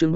chương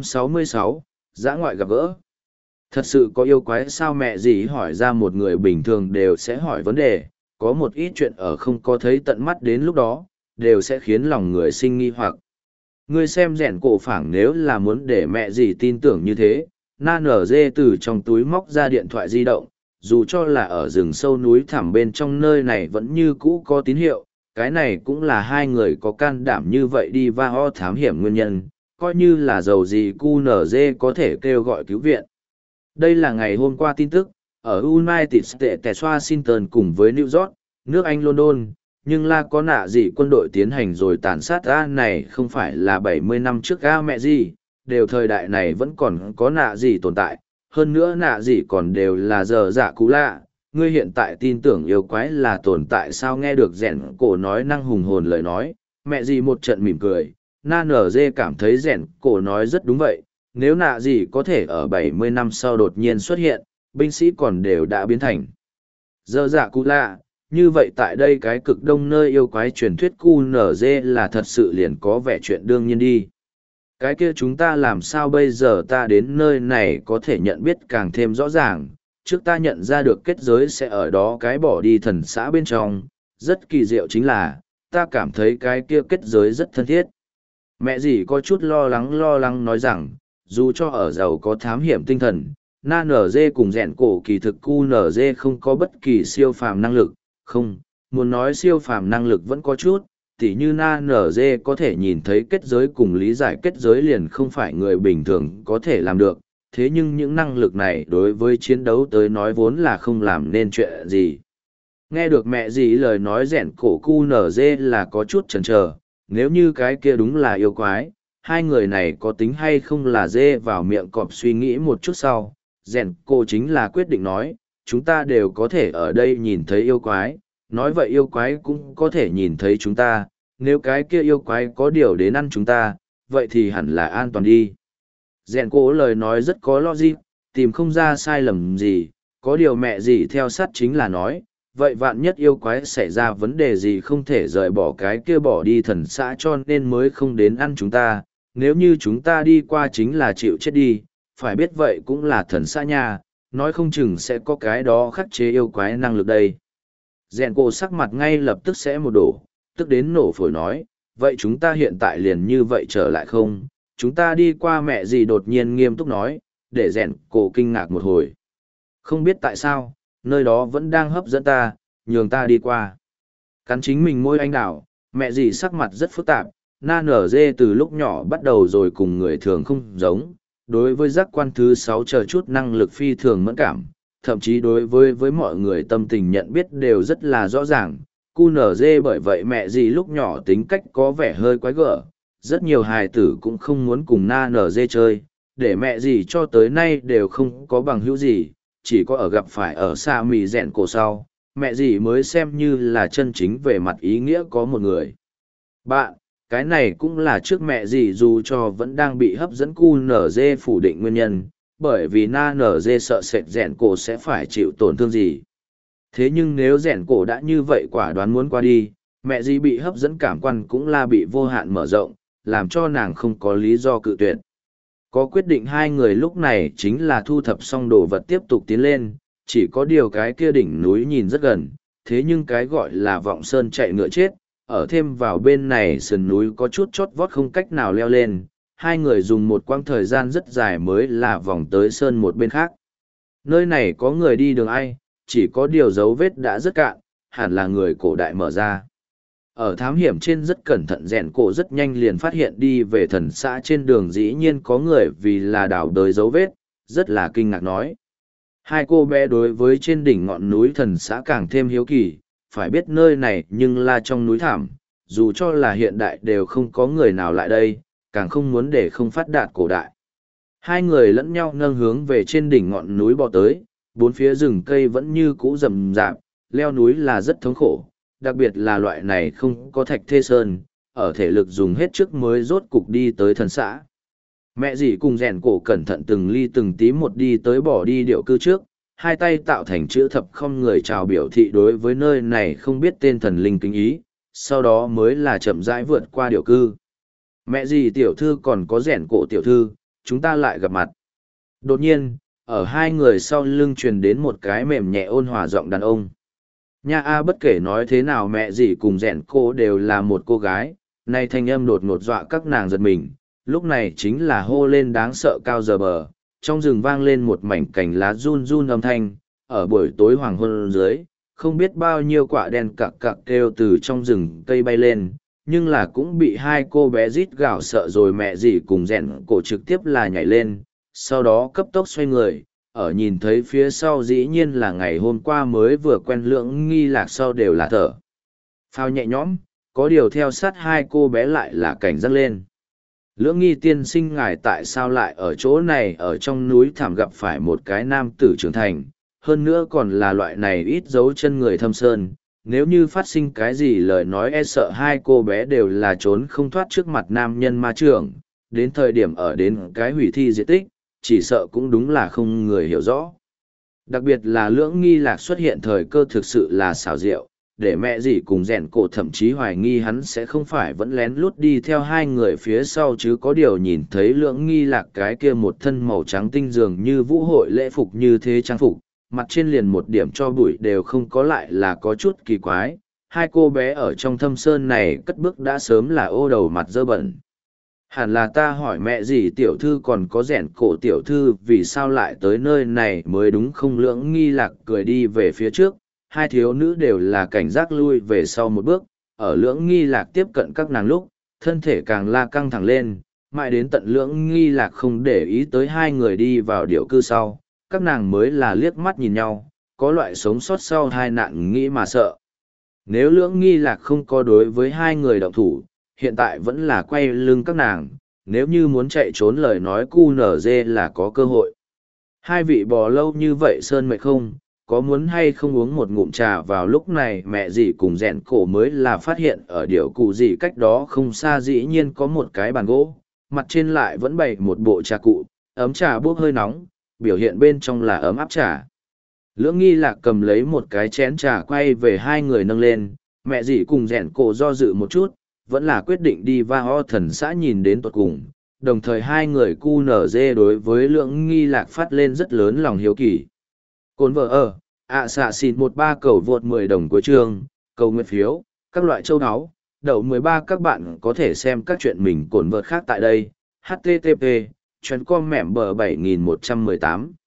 366, dã ngoại gặp gỡ. Thật sự có yêu quái sao? Mẹ gì hỏi ra một người bình thường đều sẽ hỏi vấn đề, có một ít chuyện ở không có thấy tận mắt đến lúc đó, đều sẽ khiến lòng người sinh nghi hoặc. Ngươi xem rèn cổ phảng nếu là muốn để mẹ gì tin tưởng như thế, na nở dê từ trong túi móc ra điện thoại di động, dù cho là ở rừng sâu núi thẳm bên trong nơi này vẫn như cũ có tín hiệu, cái này cũng là hai người có can đảm như vậy đi va ho thám hiểm nguyên nhân, coi như là dầu gì QNZ có thể kêu gọi cứu viện. Đây là ngày hôm qua tin tức, ở United States Washington cùng với New York, nước Anh London, nhưng là có nạ gì quân đội tiến hành rồi tàn sát A này không phải là 70 năm trước A mẹ gì, đều thời đại này vẫn còn có nạ gì tồn tại, hơn nữa nạ gì còn đều là giờ dạ cũ lạ. Ngươi hiện tại tin tưởng yêu quái là tồn tại sao? Nghe được rèn cổ nói năng hùng hồn lời nói, mẹ gì một trận mỉm cười, na nở dê cảm thấy rèn cổ nói rất đúng vậy, nếu nạ gì có thể ở 70 năm sau đột nhiên xuất hiện, binh sĩ còn đều đã biến thành giờ dạ cũ lạ, như vậy tại đây cái cực đông nơi yêu quái truyền thuyết QNZ là thật sự liền có vẻ chuyện đương nhiên đi. Cái kia chúng ta làm sao bây giờ? Ta đến nơi này có thể nhận biết càng thêm rõ ràng, trước ta nhận ra được kết giới sẽ ở đó cái bỏ đi thần xã bên trong, rất kỳ diệu chính là, ta cảm thấy cái kia kết giới rất thân thiết. Mẹ dì có chút lo lắng nói rằng, dù cho ở giàu có thám hiểm tinh thần, na nở dê cùng rèn cổ kỳ thực QNZ không có bất kỳ siêu phàm năng lực, không, muốn nói siêu phàm năng lực vẫn có chút, tỉ như na nở dê có thể nhìn thấy kết giới cùng lý giải kết giới liền không phải người bình thường có thể làm được, thế nhưng những năng lực này đối với chiến đấu tới nói vốn là không làm nên chuyện gì. Nghe được mẹ dì lời nói rèn cổ QNZ là có chút chần chờ, nếu như cái kia đúng là yêu quái, hai người này có tính hay không là dê vào miệng cọp. Suy nghĩ một chút sau, rèn cổ chính là quyết định nói, chúng ta đều có thể ở đây nhìn thấy yêu quái, nói vậy yêu quái cũng có thể nhìn thấy chúng ta, nếu cái kia yêu quái có điều đến ăn chúng ta, vậy thì hẳn là an toàn đi. Rèn cổ lời nói rất có logic, tìm không ra sai lầm gì, có điều mẹ gì theo sát chính là nói, vậy vạn nhất yêu quái xảy ra vấn đề gì không thể rời bỏ cái kia bỏ đi thần xã cho nên mới không đến ăn chúng ta, nếu như chúng ta đi qua chính là chịu chết đi, phải biết vậy cũng là thần xã nha, nói không chừng sẽ có cái đó khắc chế yêu quái năng lực đây. Rèn cổ sắc mặt ngay lập tức sẽ một đổ, tức đến nổ phổi nói, vậy chúng ta hiện tại liền như vậy trở lại không? Chúng ta đi qua. Mẹ gì đột nhiên nghiêm túc nói, để rèn cổ kinh ngạc một hồi. Không biết tại sao, nơi đó vẫn đang hấp dẫn ta, nhường ta đi qua. Cắn chính mình môi anh đào, mẹ gì sắc mặt rất phức tạp, na nở dê từ lúc nhỏ bắt đầu rồi cùng người thường không giống, đối với giác quan thứ 6 chờ chút năng lực phi thường mẫn cảm, thậm chí đối với mọi người tâm tình nhận biết đều rất là rõ ràng. QNZ bởi vậy mẹ gì lúc nhỏ tính cách có vẻ hơi quái gở, rất nhiều hài tử cũng không muốn cùng na nở dê chơi, để mẹ gì cho tới nay đều không có bằng hữu gì, chỉ có ở gặp phải ở xa mì rèn cổ sau, mẹ gì mới xem như là chân chính về mặt ý nghĩa có một người bạn. Cái này cũng là trước mẹ gì dù cho vẫn đang bị hấp dẫn QNZ phủ định nguyên nhân, bởi vì na nở dê sợ sệt rèn cổ sẽ phải chịu tổn thương gì. Thế nhưng nếu rèn cổ đã như vậy quả đoán muốn qua đi, mẹ gì bị hấp dẫn cảm quan cũng là bị vô hạn mở rộng, làm cho nàng không có lý do cự tuyệt. Có quyết định hai người lúc này chính là thu thập xong đồ vật tiếp tục tiến lên, chỉ có điều cái kia đỉnh núi nhìn rất gần, thế nhưng cái gọi là vọng sơn chạy ngựa chết, ở thêm vào bên này sườn núi có chút chót vót không cách nào leo lên, hai người dùng một quãng thời gian rất dài mới là vòng tới sơn một bên khác. Nơi này có người đi đường ai, chỉ có điều dấu vết đã rất cạn, hẳn là người cổ đại mở ra. Ở thám hiểm trên rất cẩn thận rèn cổ rất nhanh liền phát hiện đi về thần xã trên đường dĩ nhiên có người vì là đào đời dấu vết, rất là kinh ngạc nói. Hai cô bé đối với trên đỉnh ngọn núi thần xã càng thêm hiếu kỳ, phải biết nơi này nhưng là trong núi thảm, dù cho là hiện đại đều không có người nào lại đây, càng không muốn để không phát đạt cổ đại. Hai người lẫn nhau nâng hướng về trên đỉnh ngọn núi bò tới, bốn phía rừng cây vẫn như cũ rậm rạp, leo núi là rất thống khổ, đặc biệt là loại này không có thạch thê sơn, ở thể lực dùng hết trước mới rốt cục đi tới thần xã. Mẹ dì cùng rèn cổ cẩn thận từng ly từng tí một đi tới bỏ đi điệu cư trước, hai tay tạo thành chữ thập không người chào biểu thị đối với nơi này không biết tên thần linh kính ý, sau đó mới là chậm rãi vượt qua điệu cư. Mẹ gì tiểu thư còn có rẻn cổ tiểu thư, chúng ta lại gặp mặt. Đột nhiên, ở hai người sau lưng truyền đến một cái mềm nhẹ ôn hòa giọng đàn ông. Nha a, bất kể nói thế nào mẹ gì cùng rẻn cổ đều là một cô gái, nay thanh âm đột ngột dọa các nàng giật mình, lúc này chính là hô lên đáng sợ cao giờ bờ, trong rừng vang lên một mảnh cành lá run run âm thanh, ở buổi tối hoàng hôn dưới, không biết bao nhiêu quả đen cặc cặc kêu từ trong rừng cây bay lên, nhưng là cũng bị hai cô bé rít gào sợ rồi mẹ dì cùng rèn cổ trực tiếp là nhảy lên, sau đó cấp tốc xoay người, ở nhìn thấy phía sau dĩ nhiên là ngày hôm qua mới vừa quen Lưỡng Nghi Lạc sau đều là thở phao nhẹ nhõm, có điều theo sát hai cô bé lại là cảnh giác lên. Lưỡng Nghi tiên sinh ngài tại sao lại ở chỗ này, ở trong núi thảm gặp phải một cái nam tử trưởng thành, hơn nữa còn là loại này ít dấu chân người thâm sơn, nếu như phát sinh cái gì lời nói e sợ hai cô bé đều là trốn không thoát trước mặt nam nhân ma trưởng, đến thời điểm ở đến cái hủy thi diệt tích, chỉ sợ cũng đúng là không người hiểu rõ. Đặc biệt là Lưỡng Nghi Lạc xuất hiện thời cơ thực sự là xảo diệu, để mẹ dì cùng rèn cổ thậm chí hoài nghi hắn sẽ không phải vẫn lén lút đi theo hai người phía sau, chứ có điều nhìn thấy Lưỡng Nghi Lạc cái kia một thân màu trắng tinh dường như vũ hội lễ phục như thế trang phục, mặt trên liền một điểm cho bụi đều không có, lại là có chút kỳ quái. Hai cô bé ở trong thâm sơn này cất bước đã sớm là ô đầu mặt dơ bẩn. Hẳn là ta hỏi mẹ gì tiểu thư còn có rẻn cổ tiểu thư vì sao lại tới nơi này mới đúng không? Lưỡng Nghi Lạc cười đi về phía trước, hai thiếu nữ đều là cảnh giác lui về sau một bước, ở Lưỡng Nghi Lạc tiếp cận các nàng lúc, thân thể càng la căng thẳng lên, mãi đến tận Lưỡng Nghi Lạc không để ý tới hai người đi vào điệu cư sau, các nàng mới là liếc mắt nhìn nhau, có loại sống sót sau hai nạn nghĩ mà sợ. Nếu Lưỡng Nghi Lạc không có đối với hai người động thủ, hiện tại vẫn là quay lưng các nàng, nếu như muốn chạy trốn lời nói QNZ là có cơ hội. Hai vị bò lâu như vậy sơn mệt không, có muốn hay không uống một ngụm trà? Vào lúc này mẹ dì cùng rèn cổ mới là phát hiện ở điệu cụ dì cách đó không xa dĩ nhiên có một cái bàn gỗ, mặt trên lại vẫn bày một bộ trà cụ, ấm trà bốc hơi nóng, biểu hiện bên trong là ấm áp trà. Lưỡng Nghi Lạc cầm lấy một cái chén trà quay về hai người nâng lên, mẹ dì cùng rèn cổ do dự một chút, vẫn là quyết định đi va ho thần xã nhìn đến tuột cùng, đồng thời hai người QNZ đối với Lưỡng Nghi Lạc phát lên rất lớn lòng hiếu kỳ. Cồn vợ ở, xạ xịn 13 cầu vượt 10 đồng của chương, cầu nguyện phiếu, các loại châu áo, đậu 13 các bạn có thể xem các chuyện mình cồn vợt khác tại đây, http, chuyến com mẻm bờ 7118.